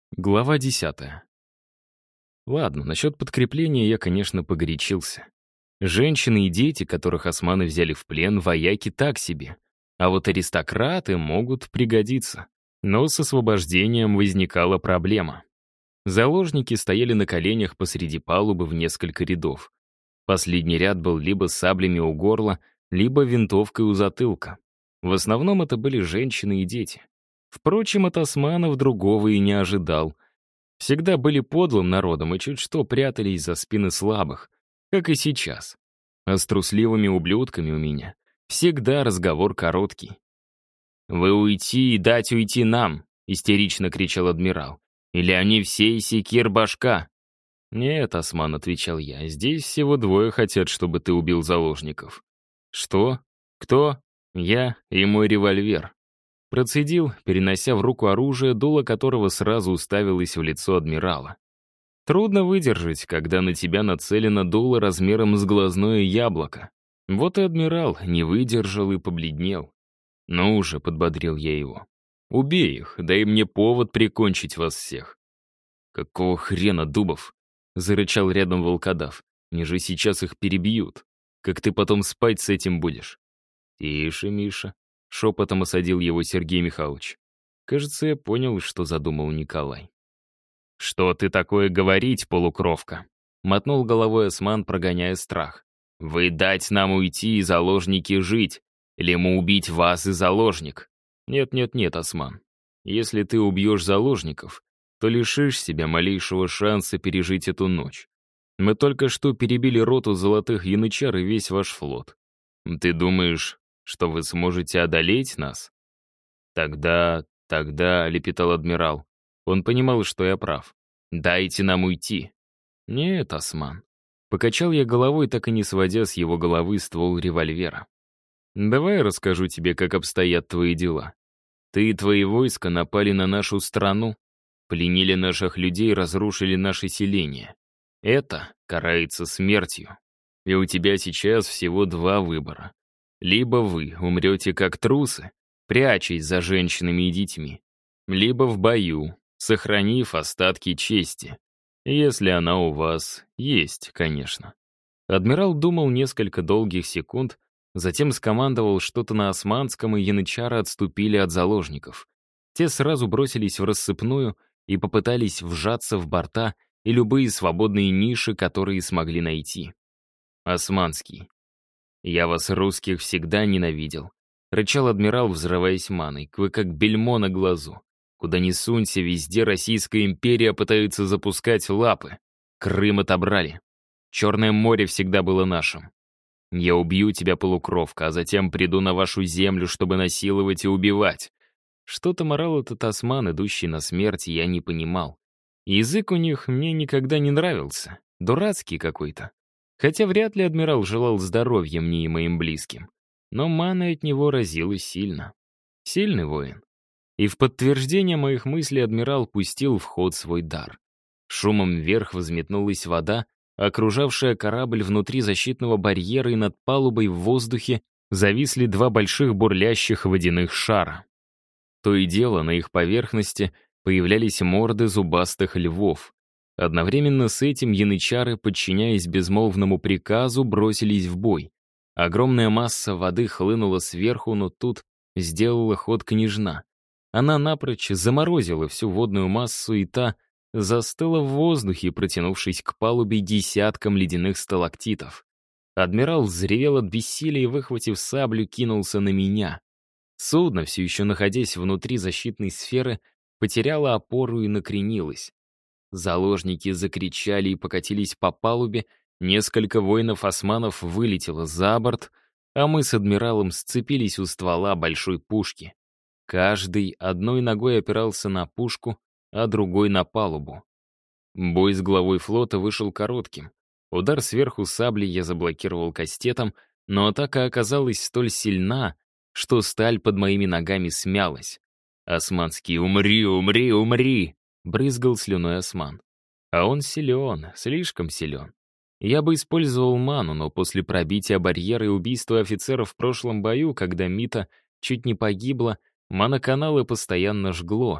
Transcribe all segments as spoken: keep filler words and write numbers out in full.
Глава десятая. Ладно, насчет подкрепления я, конечно, погорячился. Женщины и дети, которых османы взяли в плен, вояки так себе. А вот аристократы могут пригодиться. Но с освобождением возникала проблема. Заложники стояли на коленях посреди палубы в несколько рядов. Последний ряд был либо с саблями у горла, либо винтовкой у затылка. В основном это были женщины и дети. Впрочем, от османов другого и не ожидал. Всегда были подлым народом и чуть что прятались за спины слабых, как и сейчас. А с трусливыми ублюдками у меня всегда разговор короткий. «Вы уйти и дать уйти нам!» — истерично кричал адмирал. «Или они все и секир башка!» «Нет, Осман», — отвечал я, — «здесь всего двое хотят, чтобы ты убил заложников». «Что? Кто?» «Я и мой револьвер». Процедил, перенося в руку оружие, дуло которого сразу уставилось в лицо адмирала. Трудно выдержать, когда на тебя нацелено дуло размером с глазное яблоко. Вот и адмирал не выдержал и побледнел. «Ну уже», — подбодрил я его. «Убей их, дай мне повод прикончить вас всех». «Какого хрена, Дубов?» — зарычал рядом волкодав. «Мне же сейчас их перебьют. Как ты потом спать с этим будешь?» «Тише, Миша», — шепотом осадил его Сергей Михайлович. Кажется, я понял, что задумал Николай. «Что ты такое говорить, полукровка?» — мотнул головой осман, прогоняя страх. «Вы дать нам уйти и заложники жить, или мы убить вас и заложник?» «Нет-нет-нет, осман. Если ты убьешь заложников, то лишишь себя малейшего шанса пережить эту ночь. Мы только что перебили роту золотых янычар и весь ваш флот. Ты думаешь, что вы сможете одолеть нас?» «Тогда, тогда», — лепетал адмирал. Он понимал, что я прав. «Дайте нам уйти». «Нет, осман». Покачал я головой, так и не сводя с его головы ствол револьвера. «Давай я расскажу тебе, как обстоят твои дела. Ты и твои войска напали на нашу страну, пленили наших людей, разрушили наше селение. Это карается смертью. И у тебя сейчас всего два выбора. Либо вы умрете как трусы, прячась за женщинами и детьми, либо в бою, сохранив остатки чести, если она у вас есть, конечно». Адмирал думал несколько долгих секунд, затем скомандовал что-то на османском, и янычары отступили от заложников. Те сразу бросились в рассыпную и попытались вжаться в борта и любые свободные ниши, которые смогли найти. Османский. «Я вас, русских, всегда ненавидел», — рычал адмирал, взрываясь маной. «Вы как бельмо на глазу. Куда ни сунься, везде Российская империя пытается запускать лапы. Крым отобрали. Черное море всегда было нашим. Я убью тебя, полукровка, а затем приду на вашу землю, чтобы насиловать и убивать». Что-то морал этот осман, идущий на смерть, я не понимал. Язык у них мне никогда не нравился. Дурацкий какой-то. Хотя вряд ли адмирал желал здоровья мне и моим близким. Но мана от него разила сильно. Сильный воин. И в подтверждение моих мыслей адмирал пустил в ход свой дар. Шумом вверх взметнулась вода, окружавшая корабль внутри защитного барьера, и над палубой в воздухе зависли два больших бурлящих водяных шара. То и дело, на их поверхности появлялись морды зубастых львов. Одновременно с этим янычары, подчиняясь безмолвному приказу, бросились в бой. Огромная масса воды хлынула сверху, но тут сделала ход княжна. Она напрочь заморозила всю водную массу, и та застыла в воздухе, протянувшись к палубе десяткам ледяных сталактитов. Адмирал взревел от бессилия и, выхватив саблю, кинулся на меня. Судно, все еще находясь внутри защитной сферы, потеряло опору и накренилось. Заложники закричали и покатились по палубе, несколько воинов-османов вылетело за борт, а мы с адмиралом сцепились у ствола большой пушки. Каждый одной ногой опирался на пушку, а другой на палубу. Бой с главой флота вышел коротким. Удар сверху сабли я заблокировал кастетом, но атака оказалась столь сильна, что сталь под моими ногами смялась. «Османский, умри, умри, умри!» — брызгал слюной осман. А он силен, слишком силен. Я бы использовал ману, но после пробития барьера и убийства офицеров в прошлом бою, когда Мита чуть не погибла, маноканалы постоянно жгло.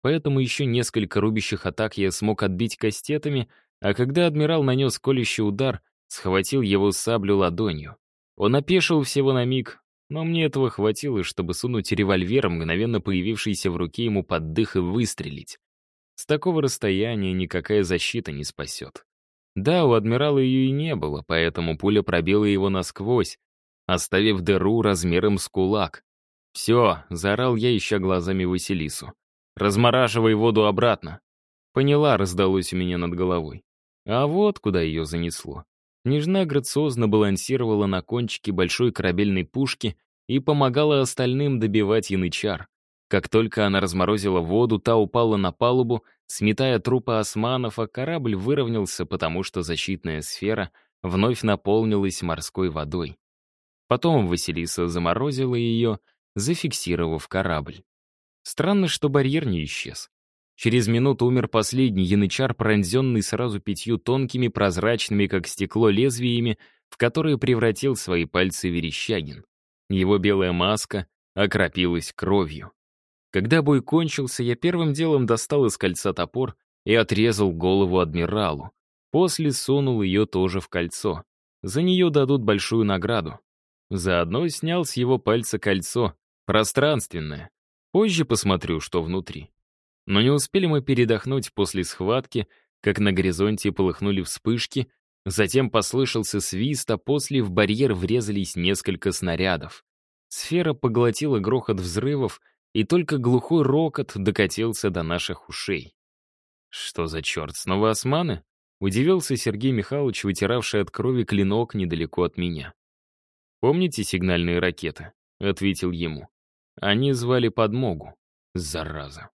поэтому еще несколько рубящих атак я смог отбить кастетами, а когда адмирал нанес колющий удар, схватил его саблю ладонью. Он опешил всего на миг, но мне этого хватило, чтобы сунуть револьвер, мгновенно появившийся в руке, ему под дых и выстрелить. С такого расстояния никакая защита не спасет. Да, у адмирала ее и не было, поэтому пуля пробила его насквозь, оставив дыру размером с кулак. «Все», — заорал я, ища глазами Василису. «Размораживай воду обратно». «Поняла», — раздалось у меня над головой. А вот куда ее занесло. Княжна грациозно балансировала на кончике большой корабельной пушки и помогала остальным добивать янычар. Как только она разморозила воду, та упала на палубу, сметая трупы османов, а корабль выровнялся, потому что защитная сфера вновь наполнилась морской водой. Потом Василиса заморозила ее, зафиксировав корабль. Странно, что барьер не исчез. Через минуту умер последний янычар, пронзенный сразу пятью тонкими, прозрачными, как стекло, лезвиями, в которые превратил свои пальцы Верещагин. Его белая маска окропилась кровью. Когда бой кончился, я первым делом достал из кольца топор и отрезал голову адмиралу. После сунул ее тоже в кольцо. За нее дадут большую награду. Заодно снял с его пальца кольцо, пространственное. Позже посмотрю, что внутри. Но не успели мы передохнуть после схватки, как на горизонте полыхнули вспышки, затем послышался свист, а после в барьер врезались несколько снарядов. Сфера поглотила грохот взрывов, и только глухой рокот докатился до наших ушей. «Что за черт, снова османы?» — удивился Сергей Михайлович, вытиравший от крови клинок недалеко от меня. «Помните сигнальные ракеты?» — ответил ему. «Они звали подмогу. Зараза».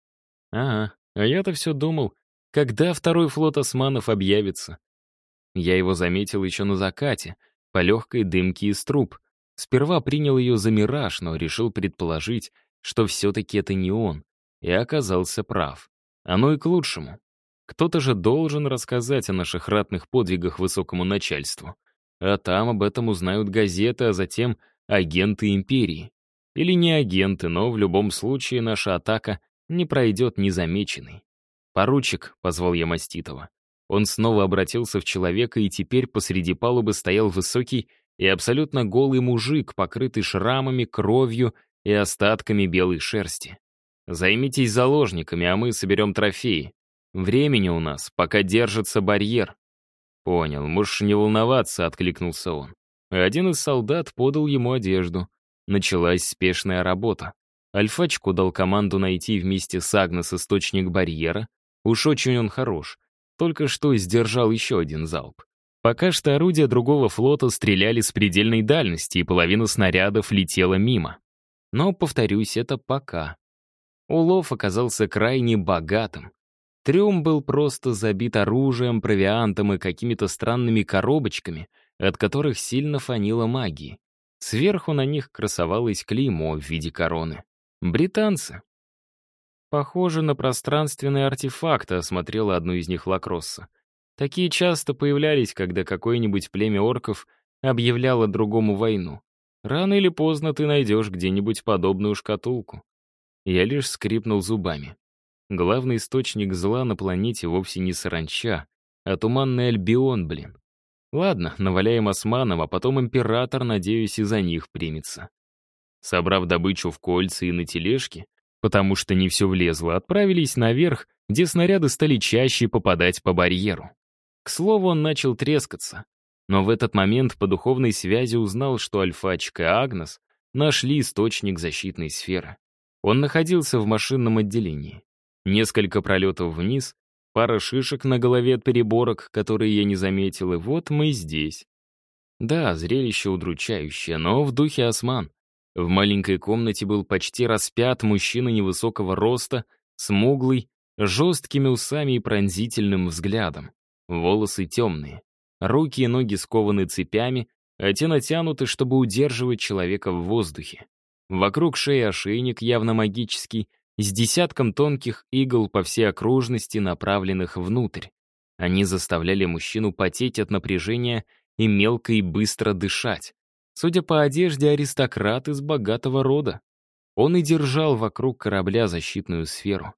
«Ага, а я-то все думал, когда второй флот османов объявится?» Я его заметил еще на закате, по легкой дымке из труб. Сперва принял ее за мираж, но решил предположить, что все-таки это не он, и оказался прав. Оно и к лучшему. Кто-то же должен рассказать о наших ратных подвигах высокому начальству. А там об этом узнают газеты, а затем агенты империи. Или не агенты, но в любом случае наша атака не пройдет незамеченной. «Поручик», — позвал я Маститова. Он снова обратился в человека, и теперь посреди палубы стоял высокий и абсолютно голый мужик, покрытый шрамами, кровью и остатками белой шерсти. «Займитесь заложниками, а мы соберем трофеи. Времени у нас, пока держится барьер». «Понял, можешь не волноваться», — откликнулся он. Один из солдат подал ему одежду. Началась спешная работа. Альфачку дал команду найти вместе с Агнес источник барьера. Уж очень он хорош. Только что сдержал еще один залп. Пока что орудия другого флота стреляли с предельной дальности, и половина снарядов летела мимо. Но, повторюсь, это пока. Улов оказался крайне богатым. Трюм был просто забит оружием, провиантом и какими-то странными коробочками, от которых сильно фанило магии. Сверху на них красовалось клеймо в виде короны. Британцы. Похоже на пространственные артефакты, осмотрела одну из них Лакросса. Такие часто появлялись, когда какое-нибудь племя орков объявляло другому войну. Рано или поздно ты найдешь где-нибудь подобную шкатулку. Я лишь скрипнул зубами. Главный источник зла на планете вовсе не саранча, а туманный Альбион, блин. Ладно, наваляем османам, а потом император, надеюсь, и за них примется. Собрав добычу в кольца и на тележке, потому что не все влезло, отправились наверх, где снаряды стали чаще попадать по барьеру. К слову, он начал трескаться. Но в этот момент по духовной связи узнал, что Альфачка и Агнес нашли источник защитной сферы. Он находился в машинном отделении. Несколько пролетов вниз, пара шишек на голове от переборок, которые я не заметил, и вот мы здесь. Да, зрелище удручающее, но в духе осман. В маленькой комнате был почти распят мужчина невысокого роста, смуглый, с жесткими усами и пронзительным взглядом. Волосы темные. Руки и ноги скованы цепями, а те натянуты, чтобы удерживать человека в воздухе. Вокруг шеи ошейник, явно магический, с десятком тонких игл по всей окружности, направленных внутрь. Они заставляли мужчину потеть от напряжения и мелко и быстро дышать. Судя по одежде, аристократ из богатого рода. Он и держал вокруг корабля защитную сферу.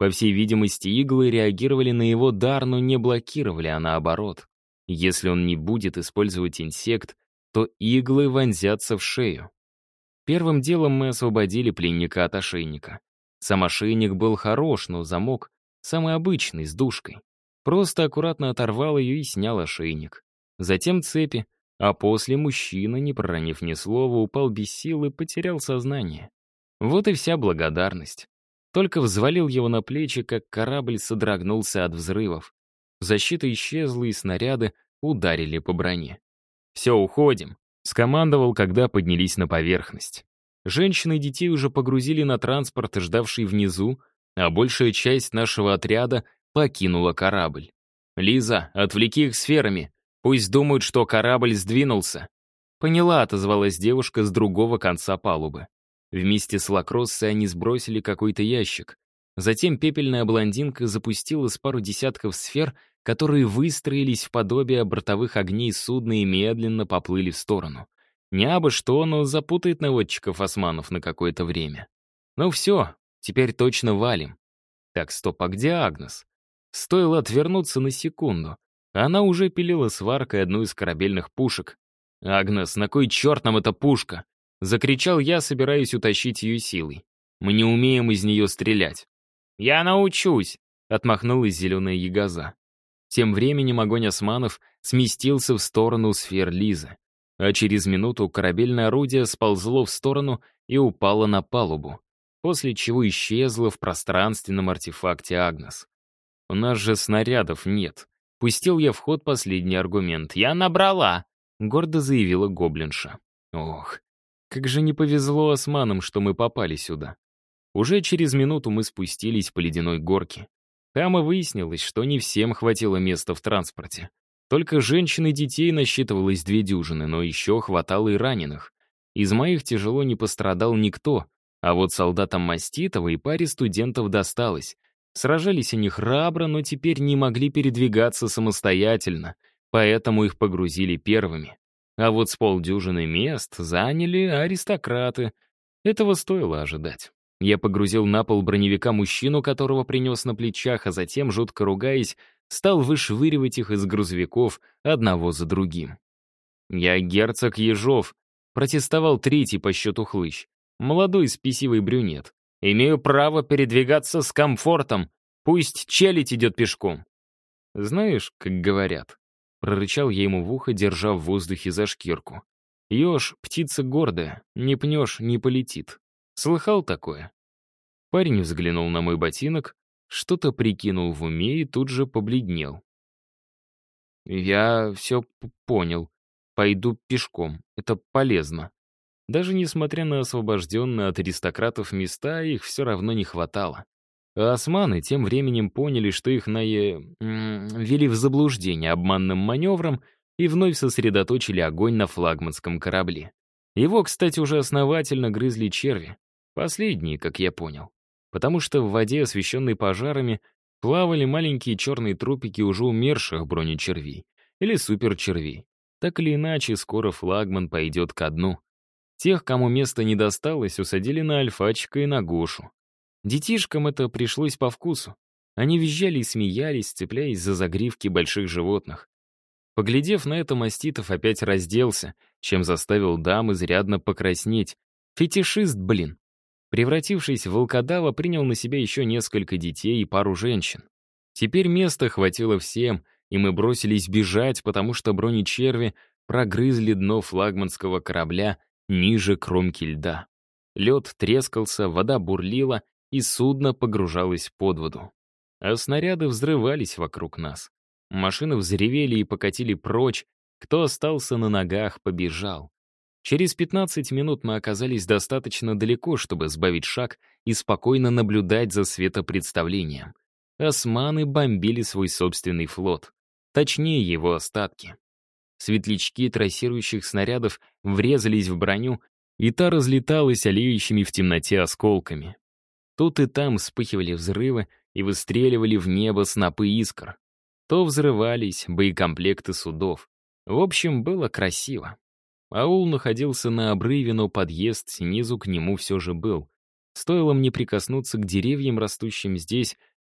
По всей видимости, иглы реагировали на его дар, но не блокировали, а наоборот. Если он не будет использовать инсект, то иглы вонзятся в шею. Первым делом мы освободили пленника от ошейника. Сам ошейник был хорош, но замок самый обычный, с дужкой. Просто аккуратно оторвал ее и снял ошейник. Затем цепи, а после мужчина, не проронив ни слова, упал без сил и потерял сознание. Вот и вся благодарность. Только взвалил его на плечи, как корабль содрогнулся от взрывов. Защита исчезла, и снаряды ударили по броне. «Все, уходим», — скомандовал, когда поднялись на поверхность. Женщин и детей уже погрузили на транспорт, ждавший внизу, а большая часть нашего отряда покинула корабль. «Лиза, отвлеки их сферами. Пусть думают, что корабль сдвинулся». «Поняла», — отозвалась девушка с другого конца палубы. Вместе с Лакроссой они сбросили какой-то ящик. Затем пепельная блондинка запустила с пару десятков сфер, которые выстроились в подобие бортовых огней судна и медленно поплыли в сторону. Не абы что, но запутает наводчиков османов на какое-то время. Ну все, теперь точно валим. Так, стоп, а где Агнес? Стоило отвернуться на секунду. Она уже пилила сваркой одну из корабельных пушек. «Агнес, на кой черт нам эта пушка?» Закричал я, собираясь утащить ее силой. «Мы не умеем из нее стрелять». «Я научусь», — отмахнулась зеленая ягоза. Тем временем огонь османов сместился в сторону сфер Лизы. А через минуту корабельное орудие сползло в сторону и упало на палубу, после чего исчезло в пространственном артефакте Агнес. «У нас же снарядов нет». Пустил я в ход последний аргумент. «Я набрала», — гордо заявила гоблинша. Ох, как же не повезло османам, что мы попали сюда. Уже через минуту мы спустились по ледяной горке. Там и выяснилось, что не всем хватило места в транспорте. Только женщин и детей насчитывалось две дюжины, но еще хватало и раненых. Из моих тяжело не пострадал никто, а вот солдатам Маститова и паре студентов досталось. Сражались они храбро, но теперь не могли передвигаться самостоятельно, поэтому их погрузили первыми. А вот с полдюжины мест заняли аристократы. Этого стоило ожидать. Я погрузил на пол броневика мужчину, которого принес на плечах, а затем, жутко ругаясь, стал вышвыривать их из грузовиков одного за другим. «Я герцог Ежов», — протестовал третий по счету хлыщ, молодой спесивый брюнет. «Имею право передвигаться с комфортом, пусть челядь идет пешком». «Знаешь, как говорят», — прорычал я ему в ухо, держа в воздухе за шкирку. «Еж — птица гордая, не пнешь — не полетит. Слыхал такое?» Парень взглянул на мой ботинок, что-то прикинул в уме и тут же побледнел. «Я все понял. Пойду пешком. Это полезно». Даже несмотря на освобожденные от аристократов места, их все равно не хватало. А османы тем временем поняли, что их на... ввели в заблуждение обманным маневром и вновь сосредоточили огонь на флагманском корабле. Его, кстати, уже основательно грызли черви. Последние, как я понял. Потому что в воде, освещенной пожарами, плавали маленькие черные трупики уже умерших бронечервей или суперчервей. Так или иначе, скоро флагман пойдет ко дну. Тех, кому место не досталось, усадили на Альфачика и на Гошу. Детишкам это пришлось по вкусу. Они визжали и смеялись, цепляясь за загривки больших животных. Поглядев на это, Маститов опять разделся, чем заставил дам изрядно покраснеть. Фетишист, блин. Превратившись в волкодава, принял на себя еще несколько детей и пару женщин. Теперь места хватило всем, и мы бросились бежать, потому что бронечерви прогрызли дно флагманского корабля ниже кромки льда. Лед трескался, вода бурлила, и судно погружалось под воду. А снаряды взрывались вокруг нас. Машины взревели и покатили прочь. Кто остался на ногах, побежал. Через пятнадцать минут мы оказались достаточно далеко, чтобы сбавить шаг и спокойно наблюдать за светопредставлением. Османы бомбили свой собственный флот. Точнее, его остатки. Светлячки трассирующих снарядов врезались в броню, и та разлеталась олеющими в темноте осколками. Тут и там вспыхивали взрывы и выстреливали в небо снопы искр. То взрывались боекомплекты судов. В общем, было красиво. Аул находился на обрыве, но подъезд снизу к нему все же был. Стоило мне прикоснуться к деревьям, растущим здесь,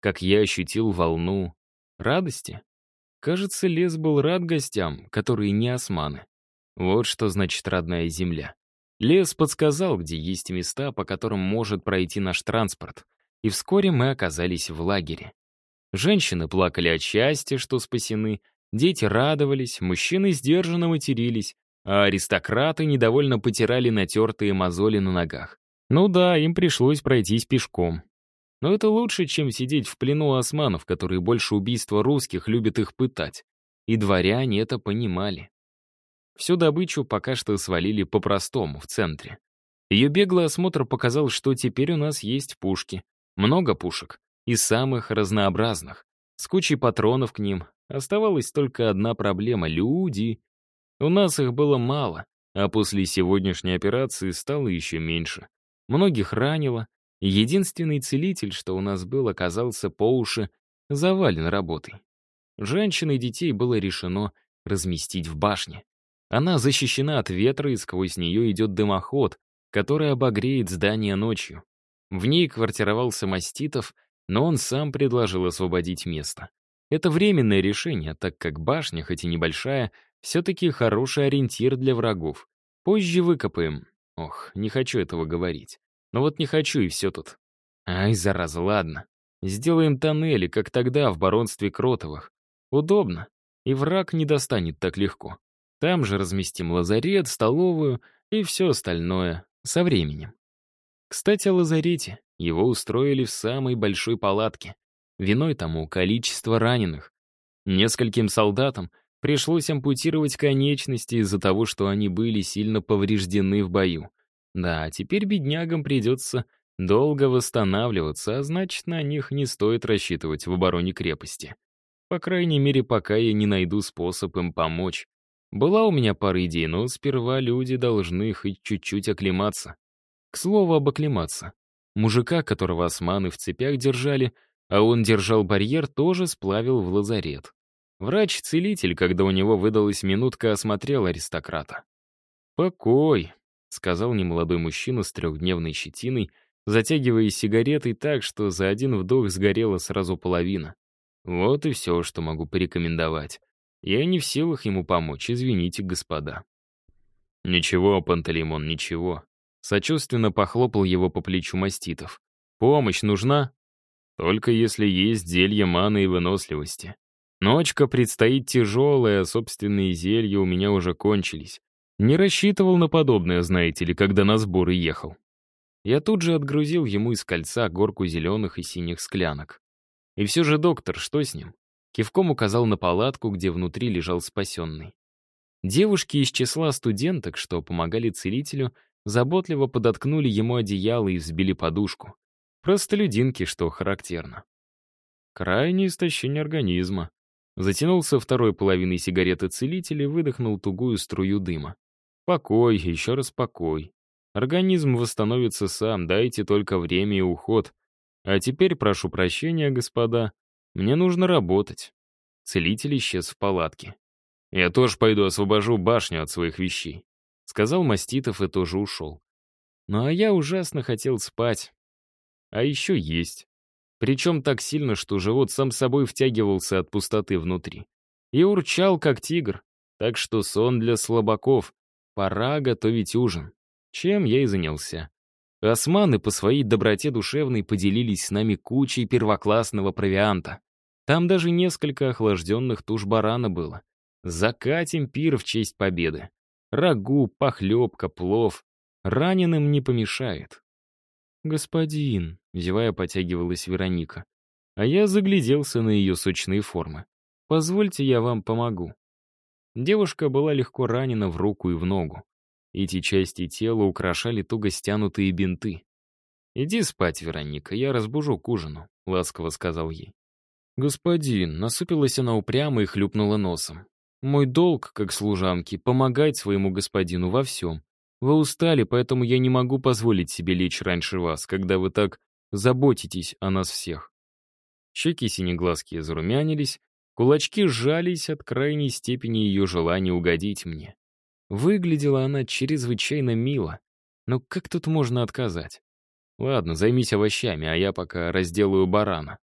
как я ощутил волну радости. Кажется, лес был рад гостям, которые не османы. Вот что значит родная земля. Лес подсказал, где есть места, по которым может пройти наш транспорт. И вскоре мы оказались в лагере. Женщины плакали от счастья, что спасены, дети радовались, мужчины сдержанно матерились, а аристократы недовольно потирали натертые мозоли на ногах. Ну да, им пришлось пройтись пешком. Но это лучше, чем сидеть в плену у османов, которые больше убийства русских любят их пытать. И дворяне это понимали. Всю добычу пока что свалили по-простому, в центре. Ее беглый осмотр показал, что теперь у нас есть пушки. Много пушек. И самых разнообразных. С кучей патронов к ним. Оставалась только одна проблема — люди. У нас их было мало, а после сегодняшней операции стало еще меньше. Многих ранило, и единственный целитель, что у нас был, оказался по уши завален работой. Женщин и детей было решено разместить в башне. Она защищена от ветра, и сквозь нее идет дымоход, который обогреет здание ночью. В ней квартировался Маститов, но он сам предложил освободить место. Это временное решение, так как башня, хоть и небольшая, все-таки хороший ориентир для врагов. Позже выкопаем. Ох, не хочу этого говорить. Но вот не хочу, и все тут. Ай, зараза, ладно. Сделаем тоннели, как тогда в баронстве Кротовых. Удобно, и враг не достанет так легко. Там же разместим лазарет, столовую и все остальное со временем. Кстати, о лазарете. Его устроили в самой большой палатке. Виной тому количество раненых. Нескольким солдатам пришлось ампутировать конечности из-за того, что они были сильно повреждены в бою. Да, теперь беднягам придется долго восстанавливаться, а значит, на них не стоит рассчитывать в обороне крепости. По крайней мере, пока я не найду способ им помочь. Была у меня пара идей, но сперва люди должны хоть чуть-чуть оклематься. К слову об оклематься. Мужика, которого османы в цепях держали, а он держал барьер, тоже сплавил в лазарет. Врач-целитель, когда у него выдалась минутка, осмотрел аристократа. «Покой», — сказал немолодой мужчина с трехдневной щетиной, затягивая сигаретой так, что за один вдох сгорела сразу половина. «Вот и все, что могу порекомендовать. Я не в силах ему помочь, извините, господа». «Ничего, Пантелеймон, ничего». Сочувственно похлопал его по плечу Маститов. «Помощь нужна? Только если есть зелье маны и выносливости. Ночка предстоит тяжелая, а собственные зелья у меня уже кончились. Не рассчитывал на подобное, знаете ли, когда на сборы ехал». Я тут же отгрузил ему из кольца горку зеленых и синих склянок. И все же, доктор, что с ним? Кивком указал на палатку, где внутри лежал спасенный. Девушки из числа студенток, что помогали целителю, заботливо подоткнули ему одеяло и взбили подушку. Простолюдинки, что характерно. Крайнее истощение организма. Затянулся второй половиной сигареты целитель и выдохнул тугую струю дыма. Покой, еще раз покой. Организм восстановится сам, дайте только время и уход. А теперь прошу прощения, господа, мне нужно работать. Целитель исчез в палатке. Я тоже пойду освобожу башню от своих вещей. Сказал Маститов и тоже ушел. Ну а я ужасно хотел спать. А еще есть. Причем так сильно, что живот сам собой втягивался от пустоты внутри. И урчал, как тигр. Так что сон для слабаков. Пора готовить ужин. Чем я и занялся. Османы по своей доброте душевной поделились с нами кучей первоклассного провианта. Там даже несколько охлажденных туш барана было. Закатим пир в честь победы. Рагу, похлебка, плов. Раненым не помешает. «Господин», — зевая, потягивалась Вероника. А я загляделся на ее сочные формы. «Позвольте, я вам помогу». Девушка была легко ранена в руку и в ногу. Эти части тела украшали туго стянутые бинты. «Иди спать, Вероника, я разбужу к ужину», — ласково сказал ей. «Господин», — насупилась она упрямо и хлюпнула носом. «Мой долг, как служанки, помогать своему господину во всем. Вы устали, поэтому я не могу позволить себе лечь раньше вас, когда вы так заботитесь о нас всех». Щеки синеглазкие зарумянились, кулачки сжались от крайней степени ее желания угодить мне. Выглядела она чрезвычайно мило, но как тут можно отказать? Ладно, займись овощами, а я пока разделаю барана.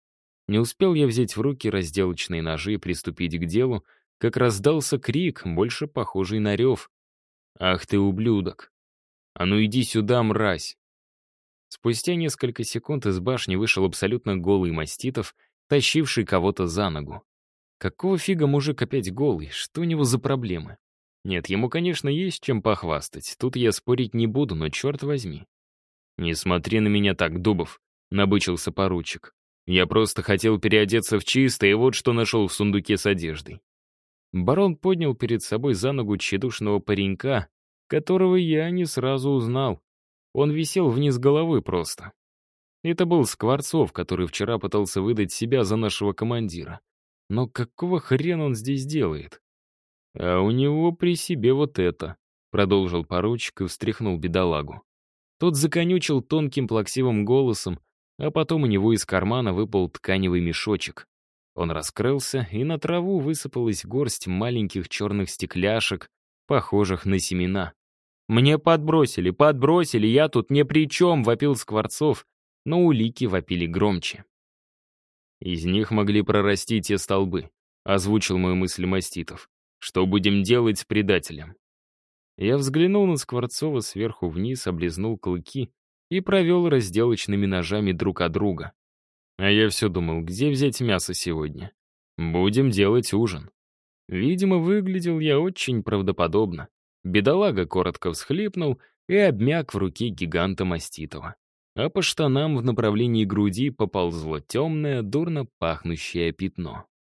Не успел я взять в руки разделочные ножи и приступить к делу, как раздался крик, больше похожий на рев. «Ах ты, ублюдок! А ну иди сюда, мразь!» Спустя несколько секунд из башни вышел абсолютно голый маститов, тащивший кого-то за ногу. Какого фига мужик опять голый? Что у него за проблемы? Нет, ему, конечно, есть чем похвастать. Тут я спорить не буду, но черт возьми. «Не смотри на меня так, Дубов», — набычился поручик. «Я просто хотел переодеться в чистое, и вот что нашел в сундуке с одеждой». Барон поднял перед собой за ногу тщедушного паренька, которого я не сразу узнал. Он висел вниз головы просто. Это был Скворцов, который вчера пытался выдать себя за нашего командира. Но какого хрена он здесь делает? «А у него при себе вот это», — продолжил поручик и встряхнул бедолагу. Тот законючил тонким плаксивым голосом, а потом у него из кармана выпал тканевый мешочек. Он раскрылся, и на траву высыпалась горсть маленьких черных стекляшек, похожих на семена. «Мне подбросили, подбросили, я тут ни при чем», — вопил Скворцов, но улики вопили громче. «Из них могли прорасти те столбы», — озвучил мою мысль Маститов. «Что будем делать с предателем?» Я взглянул на Скворцова сверху вниз, облизнул клыки и провел разделочными ножами друг от друга. А я все думал, где взять мясо сегодня? Будем делать ужин. Видимо, выглядел я очень правдоподобно. Бедолага коротко всхлипнул и обмяк в руке гиганта Маститова. А по штанам в направлении груди поползло темное, дурно пахнущее пятно.